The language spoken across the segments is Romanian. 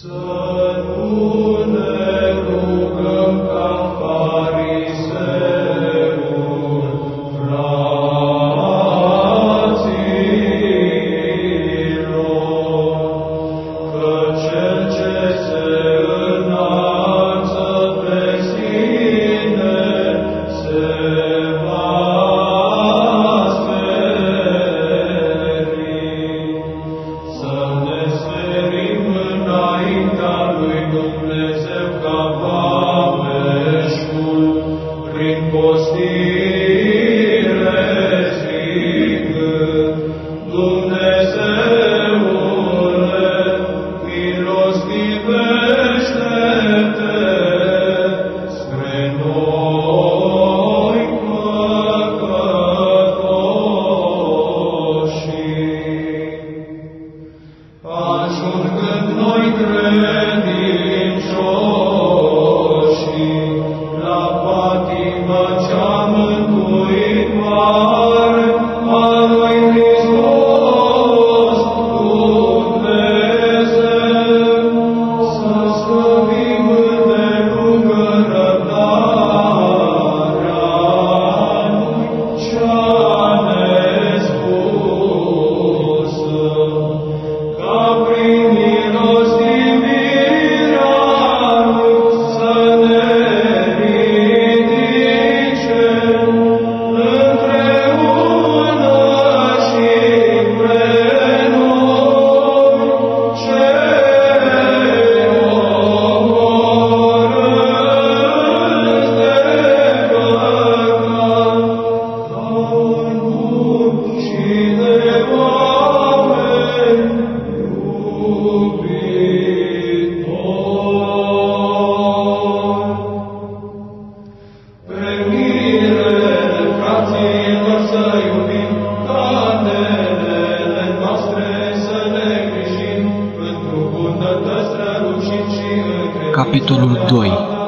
Capitolul 2.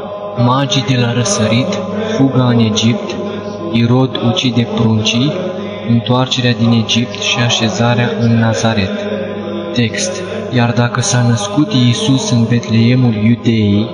Magii de la răsărit, fuga în Egipt, Irod ucide pruncii, întoarcerea din Egipt și așezarea în Nazaret. Text. Iar dacă s-a născut Iisus în Betleemul Iudeii,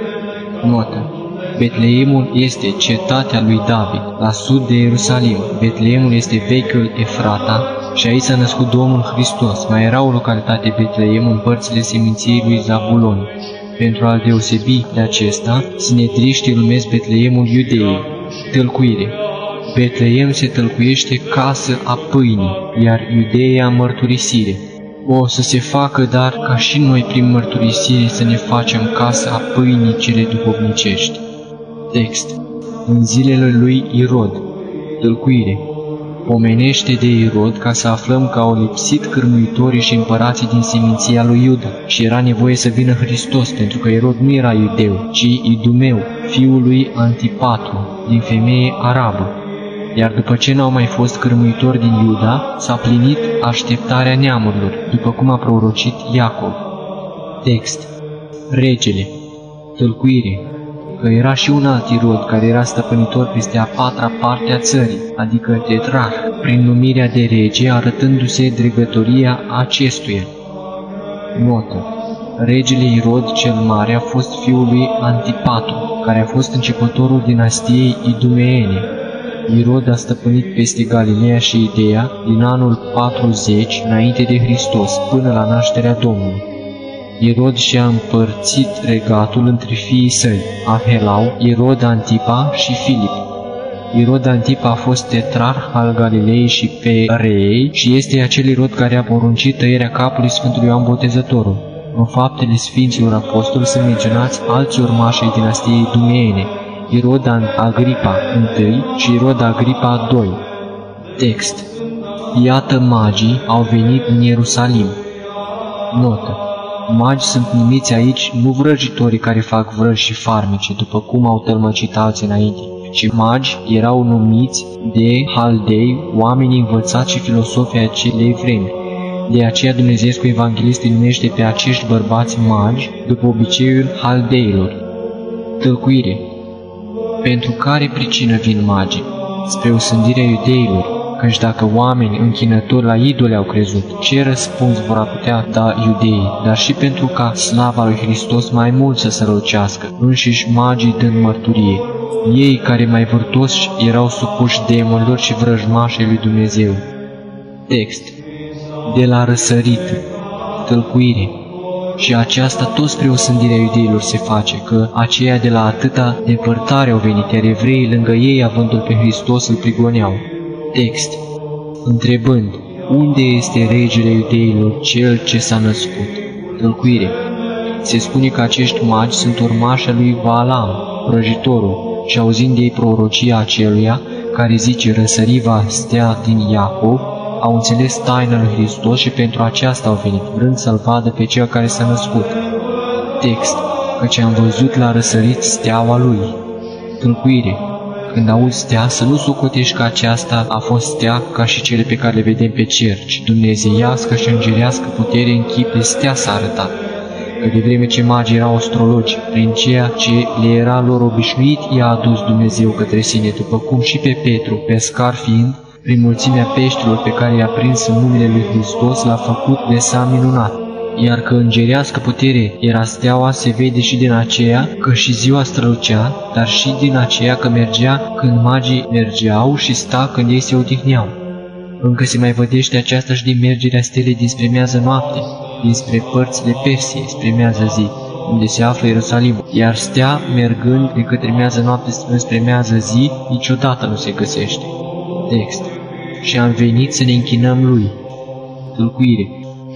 notă. Betleemul este cetatea lui David, la sud de Ierusalim. Betleemul este vechiul Efrata și aici s-a născut Domnul Hristos. Mai era o localitate Betleem în părțile seminției lui Zabulon. Pentru a-l deosebi de acesta, sinetriștii îl numesc Betleemul Iudeii. Tălcuire. Betleem se tălcuiește casă a pâinii, iar Iudeia mărturisire. O să se facă, dar, ca și noi prin mărturisire să ne facem casă a pâinii cele duhovnicești. Text. În zilele lui Irod. Tălcuire. Pomenește de Irod ca să aflăm că au lipsit cârmuitorii și împărații din seminția lui Iuda și era nevoie să vină Hristos, pentru că Irod nu era iudeu, ci idumeu, fiul lui Antipatru, din femeie arabă. Iar după ce n-au mai fost cârmuitori din Iuda, s-a plinit așteptarea neamurilor, după cum a prorocit Iacov. Text. Regele. Tălcuire. Că era și un alt Irod care era stăpânitor peste a patra parte a țării, adică tetrarh, prin numirea de rege, arătându-se dregătoria acestuia. Notă. Regele Irod cel Mare a fost fiul lui Antipatru, care a fost începătorul dinastiei idumeene. Irod a stăpânit peste Galileea și Iudeea din anul 40 înainte de Hristos, până la nașterea Domnului. Irod și-a împărțit regatul între fiii săi, Ahelau, Irod Antipa și Filip. Irod Antipa a fost tetrarh al Galilei și Pereei și este acel Irod care a poruncit tăierea capului Sfântului Ioan Botezătorul. În Faptele Sfinților Apostoli sunt menționați alți urmași ai dinastiei idumeene, Irod Agripa I și Irod Agripa II. Text. Iată magii au venit în Ierusalim. Notă. Magi sunt numiți aici nu vrăjitorii care fac vrăji și farmece, după cum au tălmăcit alții înainte, ci magi erau numiți de haldei, oameni învățați și filosofi ai acelei vremi. De aceea Dumnezeescu Evanghelist îi numește pe acești bărbați magi, după obiceiul haldeilor. Tălcuire. Pentru care pricină vin magii? Spre osândirea iudeilor, Căci dacă oameni închinători la idole au crezut, ce răspuns vor putea da iudeii, dar și pentru ca slava lui Hristos mai mult să se răucească, înșiși magii dând mărturie. Ei, care mai vârtoși, erau supuși demonilor și vrăjmașii lui Dumnezeu. Text. De la răsărit. Tălcuire. Și aceasta tot spre osândirea iudeilor se face, că aceia de la atâta depărtare au venit, iar evreii lângă ei, avându-L pe Hristos, îl prigoneau. Text. Întrebând, unde este regele iudeilor, cel ce s-a născut? Tălcuire. Se spune că acești magi sunt urmași al lui Balaam, vrăjitorul, și auzind ei prorocia aceluia, care zice răsări va stea din Iacov, au înțeles taina lui Hristos și pentru aceasta au venit, vrând să-L vadă pe cel care s-a născut. Text. Căci am văzut la răsărit steaua lui. Tâlcuire. Când auzi stea, să nu socotești că aceasta a fost stea ca și cele pe care le vedem pe cer, ci dumnezeiască și îngerească putere în chip de stea s-a arătat. Că de vreme ce magii erau astrologi, prin ceea ce le era lor obișnuit, i-a adus Dumnezeu către sine, după cum și pe Petru, pescar fiind, prin mulțimea peștilor pe care i-a prins în numele lui Hristos, l-a făcut de s-a minunat. Iar că îngerească putere era steaua, se vede și din aceea că și ziua strălucea, dar și din aceea că mergea când magii mergeau și sta când ei se odihneau. Încă se mai vădește aceasta și din mergerea stelei dinspre miază noapte, dinspre părțile Persiei, spre miază zi, unde se află Ierusalim, iar stea, mergând de către miază noapte spre miază zi, niciodată nu se găsește. Text. Și am venit să ne închinăm lui. Tâlcuire.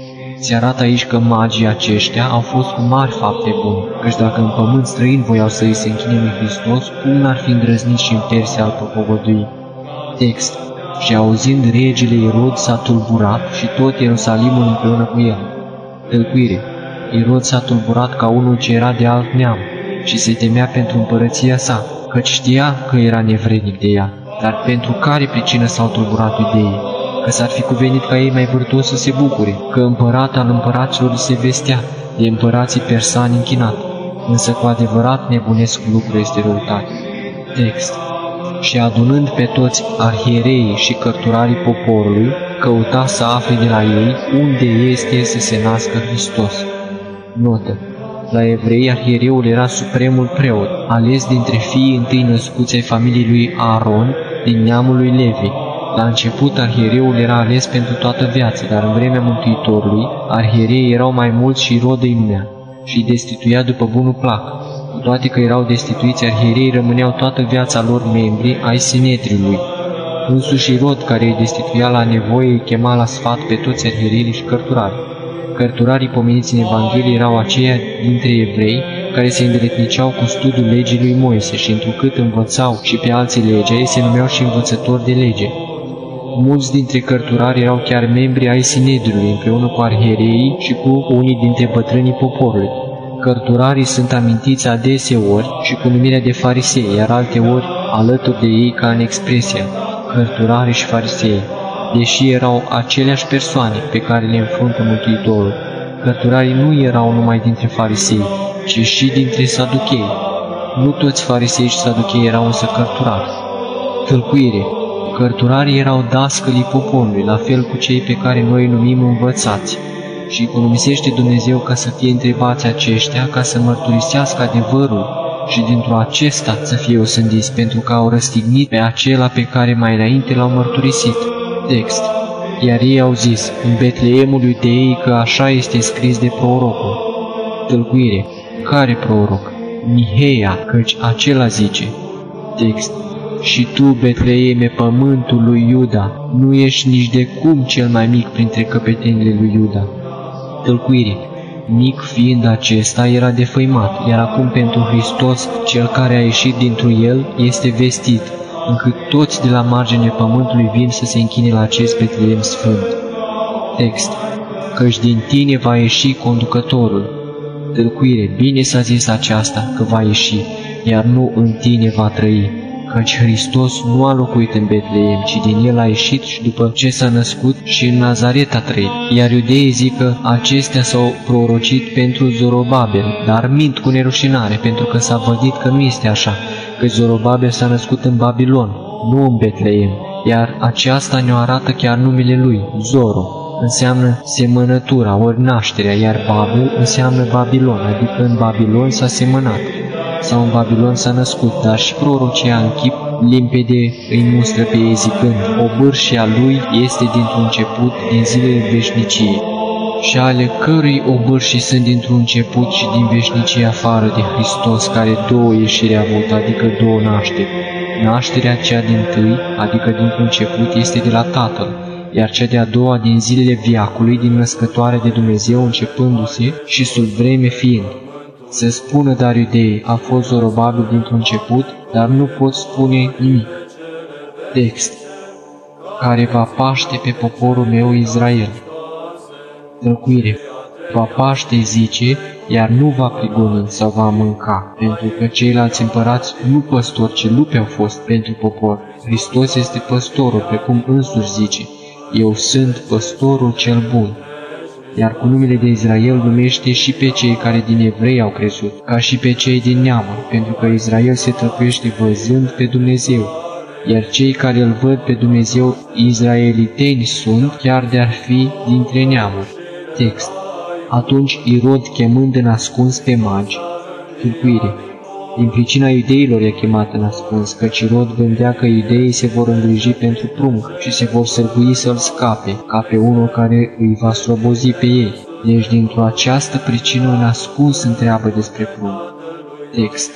Se arată aici că magii aceștia au fost cu mari fapte bune, căci dacă în pământ străin voiau să îi se închine lui Hristos, cum n-ar fi îndrăznit și în Persia al propovădui. Text. Și auzind regele Irod s-a tulburat și tot Ierusalimul împreună cu el. Tălcuire. Irod s-a tulburat ca unul ce era de alt neam și se temea pentru împărăția sa, căci știa că era nevrednic de ea. Dar pentru care pricină s-au tulburat iudeii? Că s-ar fi cuvenit ca ei mai vârtos să se bucure, că împărat al împăraților se vestea, de împărații persani închinat. Însă cu adevărat nebunesc lucru este răutate. Text. Și adunând pe toți arhiereii și cărturarii poporului, căuta să afle de la ei unde este să se nască Hristos. Notă. La evrei, arhiereul era supremul preot, ales dintre fiii întâi născuți ai familiei lui Aaron, din neamul lui Levi. La început, arhiereul era ales pentru toată viața, dar în vremea Mântuitorului, arhiereii erau mai mulți și Irod îi numea și îi destituia după bunul plac. Cu toate că erau destituiți, arhiereii rămâneau toată viața lor membri ai Sinedriului. Însuși Irod, care îi destituia la nevoie, îi chema la sfat pe toți arhiereii și cărturarii. Cărturarii pomeniți în Evanghelie erau aceia dintre evrei care se îndeletniceau cu studiul legii lui Moise și întrucât învățau și pe alții legea, ei se numeau și învățători de lege. Mulți dintre cărturari erau chiar membri ai Sinedriului împreună cu arhiereii și cu unii dintre bătrânii poporului. Cărturarii sunt amintiți adeseori și cu numirea de farisei, iar alteori alături de ei ca în expresia cărturarii și farisei, deși erau aceleași persoane pe care le înfruntă Mântuitorul. Cărturarii nu erau numai dintre farisei, ci și dintre saduchei. Nu toți farisei și saduchei erau însă cărturari. Tâlcuire. Cărturarii erau dascălii poporului, la fel cu cei pe care noi îi numim învățați. Și economisește Dumnezeu ca să fie întrebați aceștia, ca să mărturisească adevărul și dintr-o acesta să fie osândiți, pentru că au răstignit pe acela pe care mai înainte l-au mărturisit. Text. Iar ei au zis, în Betleemul Iudeii, că așa este scris de prorocul. Tâlcuire. Care proroc? Miheia, căci acela zice. Text. Și tu, Betleeme, pământul lui Iuda, nu ești nici de cum cel mai mic printre căpetenile lui Iuda. Tâlcuire. Mic fiind acesta, era defăimat, iar acum pentru Hristos, cel care a ieșit dintr-un el, este vestit, încât toți de la marginea pământului vin să se închine la acest Betleem sfânt. Text. Căci din tine va ieși conducătorul. Tâlcuire. Bine s-a zis aceasta, că va ieși, iar nu în tine va trăi. Căci Hristos nu a locuit în Betleem, ci din el a ieșit și după ce s-a născut și în Nazaret a trăit. Iar iudeii zic că acestea s-au prorocit pentru Zorobabel, dar mint cu nerușinare, pentru că s-a vădit că nu este așa, că Zorobabel s-a născut în Babilon, nu în Betleem, iar aceasta ne-o arată chiar numele lui, Zoro. Înseamnă semănătura, ori nașterea, iar Babel înseamnă Babilon, adică în Babilon s-a semănat, sau în Babilon s-a născut, dar și prorocia în chip limpede îi mustră pe ei zicând, obârșia lui este dintr-un început din zilele veșniciei, și ale cărui obârșii sunt dintr-un început și din veșnicie afară de Hristos, care două ieșiri a avut, adică două nașteri. Nașterea cea dintâi, adică dintr-un început, este de la Tatăl, iar cea de-a doua din zilele viacului, din născătoarea de Dumnezeu începându-se și sub vreme fiind. Să spună dar iudeii, a fost Zorobabil dintr-un început, dar nu pot spune nimic. Text. Care va paște pe poporul meu Israel. Tălcuire. Va paște, zice, iar nu va prigonî sau va mânca, pentru că ceilalți împărați nu păstori, ci lupi au fost pentru popor. Hristos este păstorul, precum însuși zice, eu sunt păstorul cel bun. Iar cu numele de Israel numește și pe cei care din evrei au crezut, ca și pe cei din neamuri, pentru că Israel se trăpește văzând pe Dumnezeu, iar cei care îl văd pe Dumnezeu izraeliteni sunt, chiar de-ar fi dintre neamuri. Text. Atunci Irod, chemând în ascuns pe magi, tâlcuire. Din pricina iudeilor i-a chemat în ascuns, căci Irod gândea că iudeii se vor îngriji pentru prunc și se vor sărbui să-l scape, ca pe unul care îi va slobozi pe ei. Deci dintr-o această pricină în ascuns întreabă despre prunc. Text.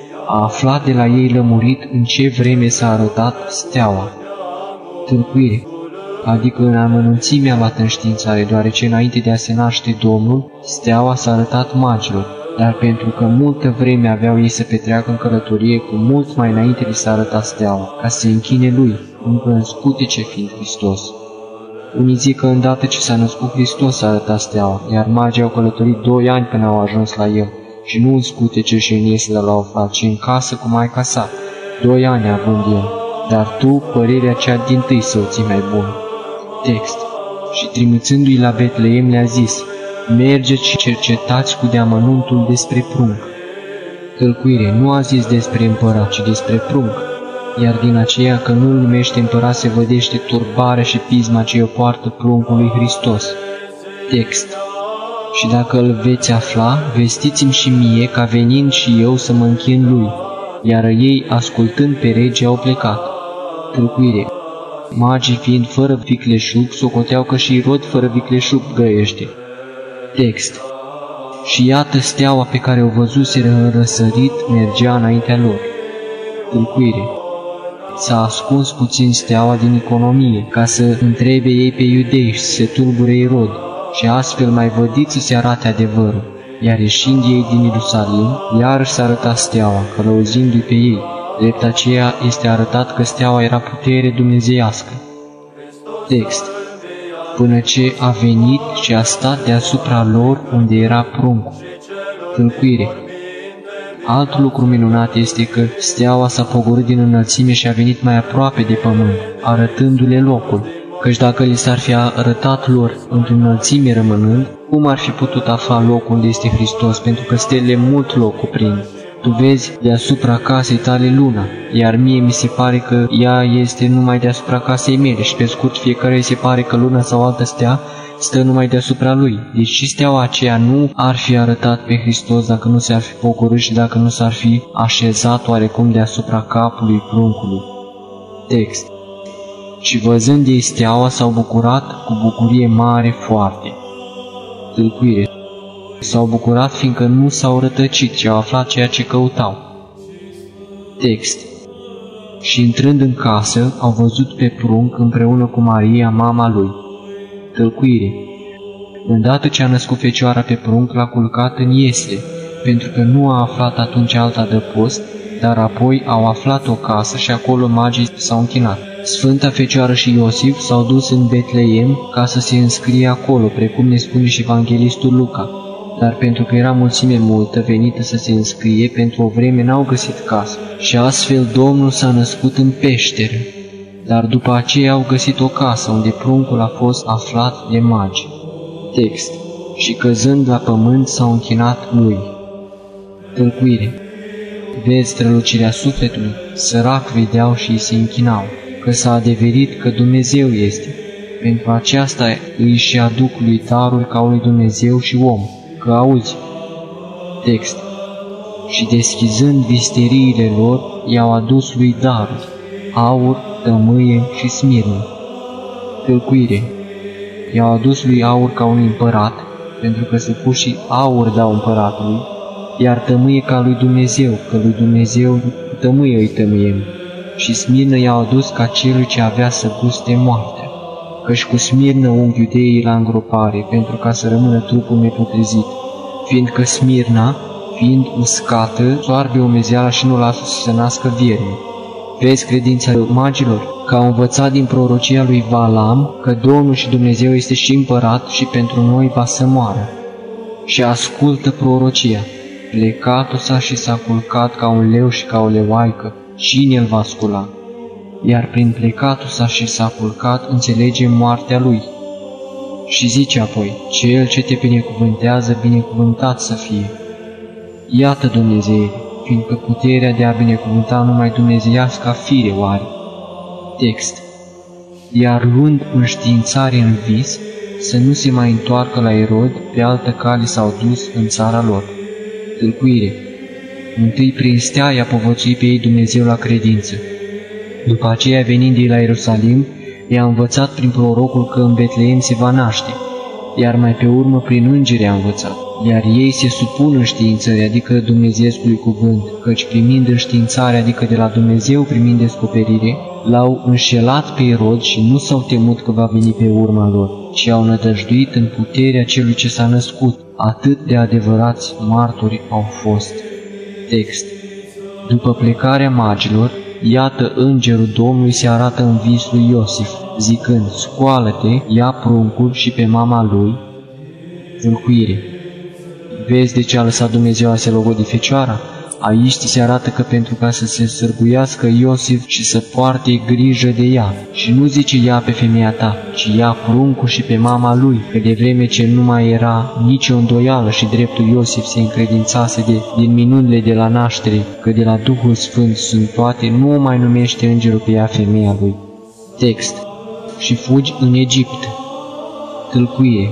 A aflat de la ei lămurit în ce vreme s-a arătat steaua. Tâlcuire. Adică în amănunțime a luat înștiințare, deoarece înainte de a se naște Domnul, steaua s-a arătat magilor, dar pentru că multă vreme aveau ei să petreacă în călătorie, cu mult mai înainte li s-a arătat steaua, ca să se închine lui, încă în scutece fiind Hristos. Unii zic că îndată ce s-a născut Hristos s-a arătat steaua, iar magii au călătorit 2 ani până au ajuns la el, și nu în scutece și în iesle l-au aflat, ci în casă cu maica sa, 2 ani având el, dar tu părerea cea dintâi să o ții mai bună. Text. Și trimițându-i la Betleem le-a zis, mergeți și cercetați cu deamănuntul despre prunc. Tălcuire, nu a zis despre împărat, ci despre prunc, iar din aceea că nu-l numește împărat se vădește turbarea și pisma ce o poartă pruncul lui Hristos. Text. Și dacă îl veți afla, vestiți-mi și mie, ca venind și eu să mă închin lui, iar ei, ascultând pe rege, au plecat. Tălcuire. Magii fiind fără vicleșug, socoteau că și Irod fără vicleșug grăiește. Text. Și iată steaua pe care o văzuseră în răsărit mergea înaintea lor. Tâlcuire. S-a ascuns puțin steaua din economie, ca să întrebe ei pe iudei și să se tulbure Irod, și astfel mai vădit să se arate adevărul. Iar ieșind ei din Ierusalim, iarăși s-a arătat steaua, călăuzindu-i pe ei. Drept aceea este arătat că steaua era putere dumnezeiască. Text. Până ce a venit și a stat deasupra lor unde era pruncul. Tâlcuire. Alt lucru minunat este că steaua s-a pogorât din înălțime și a venit mai aproape de pământ, arătându-le locul, căci dacă li s-ar fi arătat lor într-o înălțime rămânând, cum ar fi putut afla locul unde este Hristos, pentru că stelele mult loc cuprind. Tu vezi deasupra casei tale luna, iar mie mi se pare că ea este numai deasupra casei mele și pe scurt fiecare îi se pare că luna sau altă stea stă numai deasupra lui. Deci și steaua aceea nu ar fi arătat pe Hristos dacă nu s-ar fi pogorât și dacă nu s-ar fi așezat oarecum deasupra capului pruncului. Text. Și văzând ei steaua s-au bucurat cu bucurie mare foarte. Tâlcuire. S-au bucurat fiindcă nu s-au rătăcit și au aflat ceea ce căutau. Text. Și intrând în casă, au văzut pe prunc împreună cu Maria, mama lui. Tălcuire. Îndată ce a născut fecioara pe prunc, l-a culcat în iesle, pentru că nu a aflat atunci alta adăpost, dar apoi au aflat o casă și acolo magii s-au închinat. Sfânta Fecioară și Iosif s-au dus în Betleem ca să se înscrie acolo, precum ne spune și evanghelistul Luca. Dar pentru că era mulțime multă venită să se înscrie, pentru o vreme n-au găsit casă. Și astfel Domnul s-a născut în peșteră. Dar după aceea au găsit o casă unde pruncul a fost aflat de magi. Text. Și căzând la pământ s-au închinat lui. Tălcuire. Vezi strălucirea sufletului, sărac vedeau și îi se închinau. că s-a adeverit că Dumnezeu este. Pentru aceasta îi și aduc lui darul ca lui Dumnezeu și om, că auzi. Text. Și deschizând visteriile lor, i-au adus lui darul, aur, tămâie și smirnă. Tâlcuire. I-au adus lui aur ca un împărat, pentru că se pus și aur dau împăratului, iar tămâie ca lui Dumnezeu, că lui Dumnezeu tămâie îi tămâiem, și smirnă i-au adus ca celui ce avea să guste moartea, căci cu smirnă ungh iudeii la îngropare, pentru ca să rămână trupul neputrezit, fiindcă smirna, fiind uscată, soarbe umezeala și nu lasă să se nască viermi. Vezi credința magilor? Că au învățat din prorocia lui Balaam că Domnul și Dumnezeu este și împărat și pentru noi va să moară. Și ascultă prorocia. Plecatul s-a și s-a culcat ca un leu și ca o leoaică, cine îl va scula? Iar prin plecatul s-a și s-a culcat înțelege moartea lui. Și zice apoi, cel ce te binecuvântează, binecuvântat să fie. Iată Dumnezeu, fiindcă puterea de a binecuvânta numai dumnezeiasca fire o are. Text. Iar luând înștiințare în vis, să nu se mai întoarcă la Irod, pe altă cale s-au dus în țara lor. Tâlcuire. Întâi prin stea i-a povățuit pe ei Dumnezeu la credință. După aceea, venind ei la Ierusalim, i-a învățat prin prorocul că în Betleem se va naște, iar mai pe urmă prin îngeri a învățat. Iar ei se supun înștiințării, adică Dumnezeescului cuvânt, căci primind înștiințare, adică de la Dumnezeu primind descoperire, l-au înșelat pe Irod și nu s-au temut că va veni pe urma lor, ci au nădăjduit în puterea celui ce s-a născut. Atât de adevărați martori au fost. Text. După plecarea magilor, iată îngerul Domnului se arată în vis lui Iosif, zicând, scoală-te, ia pruncul și pe mama lui. Tâlcuire. Vezi de ce a lăsat Dumnezeu a se logodi fecioara? Aici ți se arată că pentru ca să se sârguiască Iosif și să poarte grijă de ea. Și nu zice ia pe femeia ta, ci ia pruncul și pe mama lui, că de vreme ce nu mai era nicio îndoială și dreptul Iosif se încredințase din minunile de la naștere, că de la Duhul Sfânt sunt toate, nu o mai numește îngerul pe ea femeia lui. Text. Și fugi în Egipt. Tâlcuire.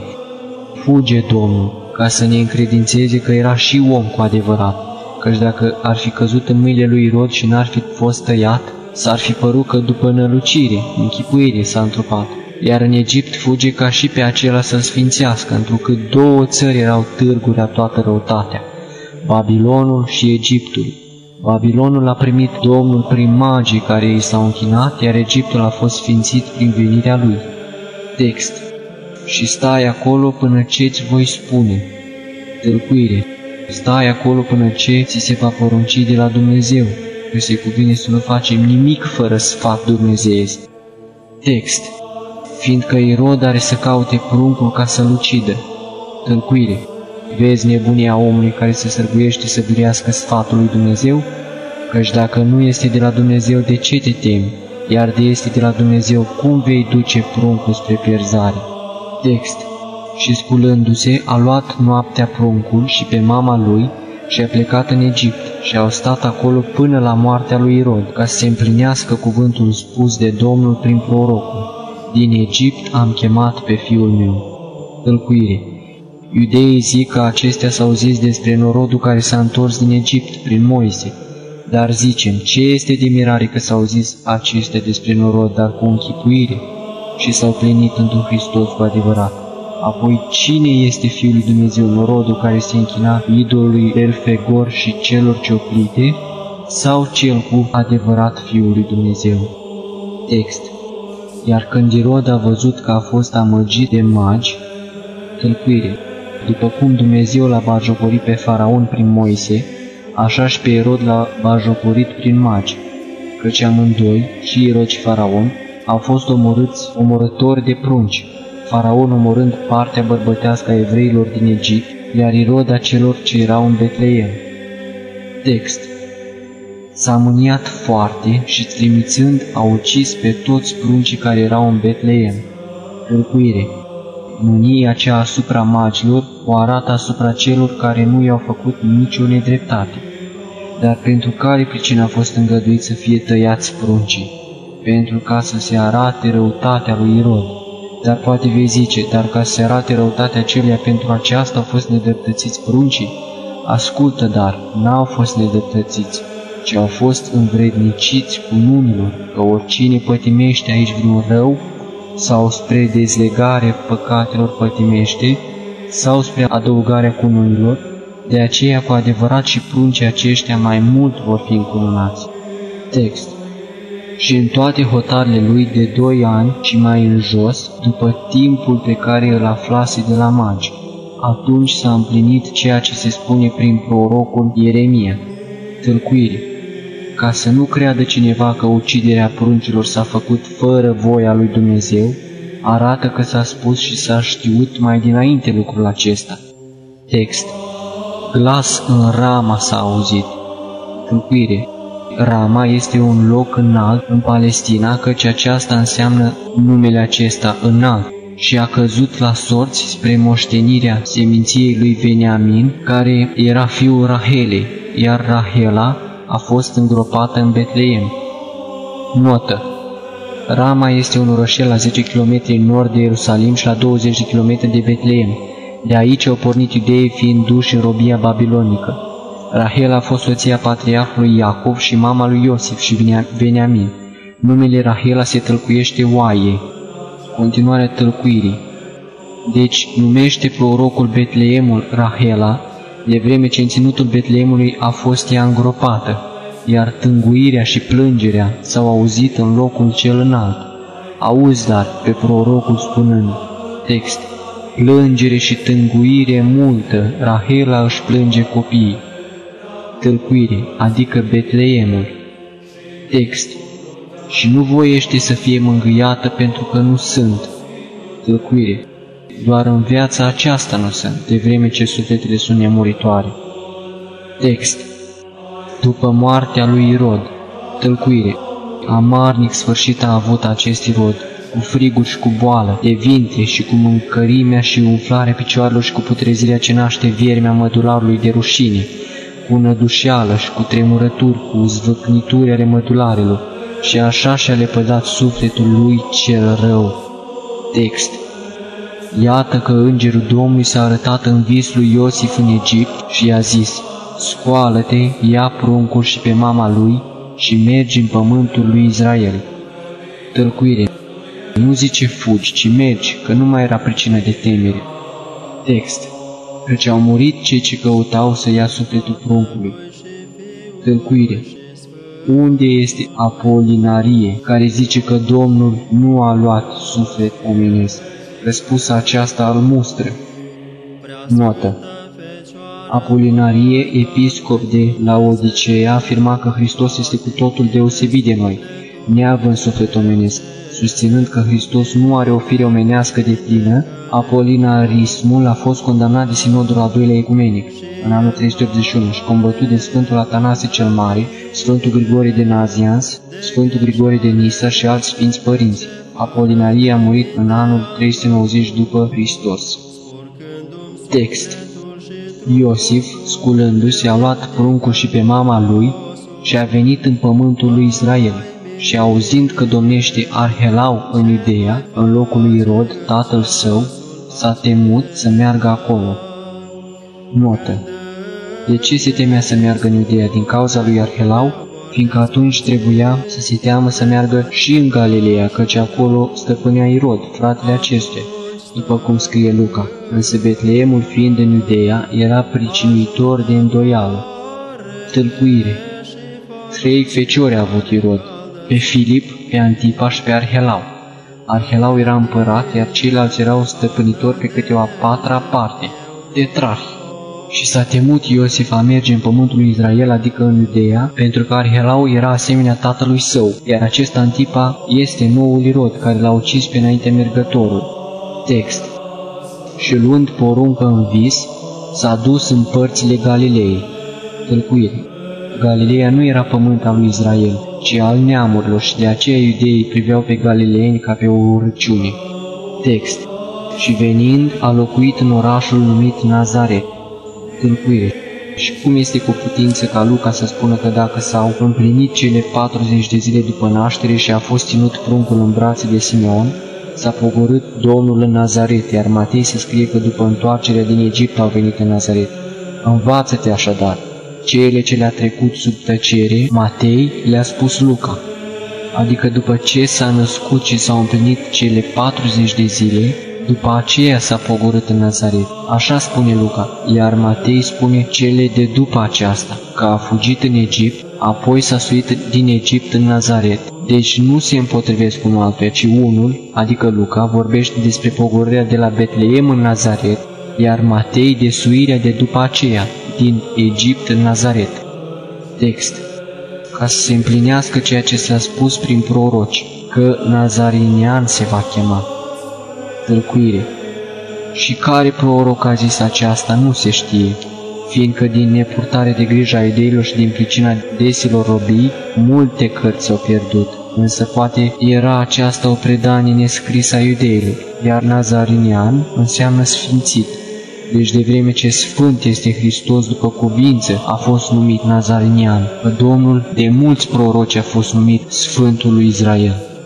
Fuge Domnul, ca să ne încredințeze că era și om cu adevărat, căci dacă ar fi căzut în mâinile lui Irod și n-ar fi fost tăiat, s-ar fi părut că după nălucire, închipuire s-a întrupat. Iar în Egipt fuge ca și pe acela să-l sfințească, întrucât două țări erau târguri a toată răutatea, Babilonul și Egiptul. Babilonul a primit Domnul prin magii care i s-au închinat, iar Egiptul a fost sfințit prin venirea lui. Text. Și stai acolo până ce-ți voi spune. Tâlcuire. Stai acolo până ce ți se va porunci de la Dumnezeu, că se cuvine să nu facem nimic fără sfat dumnezeiesc. Text. Fiindcă Irod are să caute pruncul ca să-l ucidă. Tâlcuire. Vezi nebunia omului care se sârguiește să biruiască sfatul lui Dumnezeu? Căci dacă nu este de la Dumnezeu, de ce te temi? Iar de este de la Dumnezeu, cum vei duce pruncul spre pierzare? Text. Și sculându-se, a luat noaptea pruncul și pe mama lui și a plecat în Egipt și au stat acolo până la moartea lui Irod, ca să se împlinească cuvântul spus de Domnul prin prorocul. Din Egipt am chemat pe fiul meu. Tâlcuire. Iudeii zic că acestea s-au zis despre norodul care s-a întors din Egipt prin Moise. Dar zicem, ce este de mirare că s-au zis acestea despre norod, dar cu închipuire, și s-au plinit într-un Hristos cu adevărat. Apoi, cine este Fiul lui Dumnezeu, norodul care se închina idolului Belfegor și celor cioplite, sau cel cu adevărat Fiul lui Dumnezeu? Text. Iar când Irod a văzut că a fost amăgit de magi, tâlcuire, după cum Dumnezeu l-a batjocorit pe Faraon prin Moise, așa și pe Irod l-a batjocorit prin magi, căci amândoi, și Irod și Faraon, au fost omorători de prunci, Faraon omorând partea bărbătească a evreilor din Egipt, iar Irod a celor ce erau în Betleem. Text. S-a mâniat foarte și trimițând a ucis pe toți pruncii care erau în Betleem. Tâlcuire. Mânia cea asupra magilor o arată asupra celor care nu i-au făcut nicio nedreptate, dar pentru care pricina a fost îngăduit să fie tăiați pruncii. pentru ca să se arate răutatea lui Irod. Dar poate vei zice, dar ca să se arate răutatea celuia, pentru aceasta au fost nedreptățiți pruncii? Ascultă, dar n-au fost nedreptățiți, ci au fost învredniciți cununilor, că oricine pătimește aici vreun rău, sau spre dezlegare păcatelor pătimește, sau spre adăugarea cununilor, de aceea cu adevărat și pruncii aceștia mai mult vor fi încununați. Text. Și în toate hotarele lui de 2 ani și mai în jos, după timpul pe care îl aflase de la magi, atunci s-a împlinit ceea ce se spune prin prorocul Ieremia. Tâlcuire. Ca să nu creadă cineva că uciderea pruncilor s-a făcut fără voia lui Dumnezeu, arată că s-a spus și s-a știut mai dinainte lucrul acesta. Text. Glas în Rama s-a auzit. Tâlcuire. Rama este un loc înalt în Palestina, căci aceasta înseamnă numele acesta înalt, și a căzut la sorți spre moștenirea seminției lui Veniamin, care era fiul Rahelei, iar Rahela a fost îngropată în Betleem. Notă. Rama este un orășel la 10 km în nord de Ierusalim și la 20 km de Betleem. De aici au pornit iudeii fiind duși în robia babilonică. Rahela a fost soția patriarhului Iacov și mama lui Iosif și Veniamin. Numele Rahela se tălcuiește oaie. Continuarea tălcuirii. Deci numește prorocul Betleemul Rahela, de vreme ce în ținutul Betleemului a fost ea îngropată, iar tânguirea și plângerea s-au auzit în locul cel înalt. Auzi, dar, pe prorocul spunând. Text. Plângere și tânguire multă, Rahela își plânge copiii. Tâlcuire, adică Betleemul. Text. Și nu voiește să fie mângâiată pentru că nu sunt. Tâlcuire. Doar în viața aceasta nu sunt, de vreme ce sufletele sunt nemuritoare. Text. După moartea lui Irod. Tâlcuire. Amarnic sfârșit a avut acest Irod, cu friguri și cu boală, de vintre și cu mâncărimea și umflarea picioarelor și cu putrezirea ce naște viermea mădularului de rușine, cu nădușeală și cu tremurături, cu zvâcnituri ale mădularelor, și așa și-a lepădat sufletul lui cel rău. Text. Iată că îngerul Domnului s-a arătat în vis lui Iosif în Egipt și i-a zis, scoală-te, ia pruncul și pe mama lui și mergi în pământul lui Israel. Tălcuire. Nu zice fugi, ci mergi, că nu mai era pricină de temere. Text. Căci au murit cei ce căutau să ia sufletul pruncului. Tălcuire. Unde este Apolinarie, care zice că Domnul nu a luat suflet omenesc? Răspunsa aceasta îl mustră. Notă. Apolinarie, episcop de Laodicea, afirma că Hristos este cu totul deosebit de noi, neavând suflet omenesc. Susținând că Hristos nu are o fire omenească de plină, apolinarismul a fost condamnat de Sinodul al II-lea ecumenic în anul 381 și combătut de Sfântul Atanase cel Mare, Sfântul Grigorie de Nazianz, Sfântul Grigorie de Nisa și alți sfinți părinți. Apolinarie a murit în anul 390 după Hristos. Text. Iosif, sculându-se, a luat pruncul și pe mama lui și a venit în pământul lui Israel. Și auzind că domnește Arhelau în Iudeea, în locul lui Irod, tatăl său, s-a temut să meargă acolo. Notă. De ce se temea să meargă în Iudeea? Din cauza lui Arhelau, fiindcă atunci trebuia să se teamă să meargă și în Galileea, căci acolo stăpânea Irod, fratele acestuia, după cum scrie Luca. Însă Betleemul, fiind în Iudeea, era pricinuitor de îndoială. Tâlcuire. 3 feciori a avut Irod, pe Filip, pe Antipa și pe Arhelau. Arhelau era împărat, iar ceilalți erau stăpânitori pe câte o a 4-a parte, tetrarhi. Și s-a temut Iosif a merge în pământul lui Israel, adică în Iudeea, pentru că Arhelau era asemenea tatălui său, iar acest Antipa este noul Irod, care l-a ucis pe înainte mergătorul. Text. Și luând poruncă în vis, s-a dus în părțile Galilei. Tâlcuire. Galileea nu era pământ al lui Israel, ci al neamurilor, și de aceea iudeii priveau pe galileeni ca pe o urăciune. Text. Și venind, a locuit în orașul numit Nazaret. Tâlcuire. Și cum este cu putință ca Luca să spună că dacă s-au împlinit cele 40 de zile după naștere și a fost ținut pruncul în brațe de Simeon, s-a pogorât Domnul în Nazaret, iar Matei se scrie că după întoarcerea din Egipt au venit în Nazaret. Învață-te așadar. Cele ce le-a trecut sub tăcere, Matei le-a spus Luca. Adică după ce s-a născut și s-au împlinit cele 40 de zile, după aceea s-a pogorât în Nazaret. Așa spune Luca, iar Matei spune cele de după aceasta, că a fugit în Egipt, apoi s-a suit din Egipt în Nazaret. Deci nu se împotrivesc unul altuia, ci unul, adică Luca, vorbește despre pogorârea de la Betleem în Nazaret, iar Matei de suirea de după aceea, din Egipt în Nazaret. Text. Ca să se împlinească ceea ce s-a spus prin proroci, că Nazarinean se va chema. Tâlcuire. Și care proroc a zis aceasta nu se știe, fiindcă din nepurtare de grijă a iudeilor și din pricina desilor robii, multe cărți s-au pierdut, însă poate era aceasta o predanie nescrisă a iudeilor, iar Nazarinean înseamnă sfințit. Deci de vreme ce sfânt este Hristos după cuvință, a fost numit Nazarinean, că Domnul de mulți proroci a fost numit Sfântul lui Israel.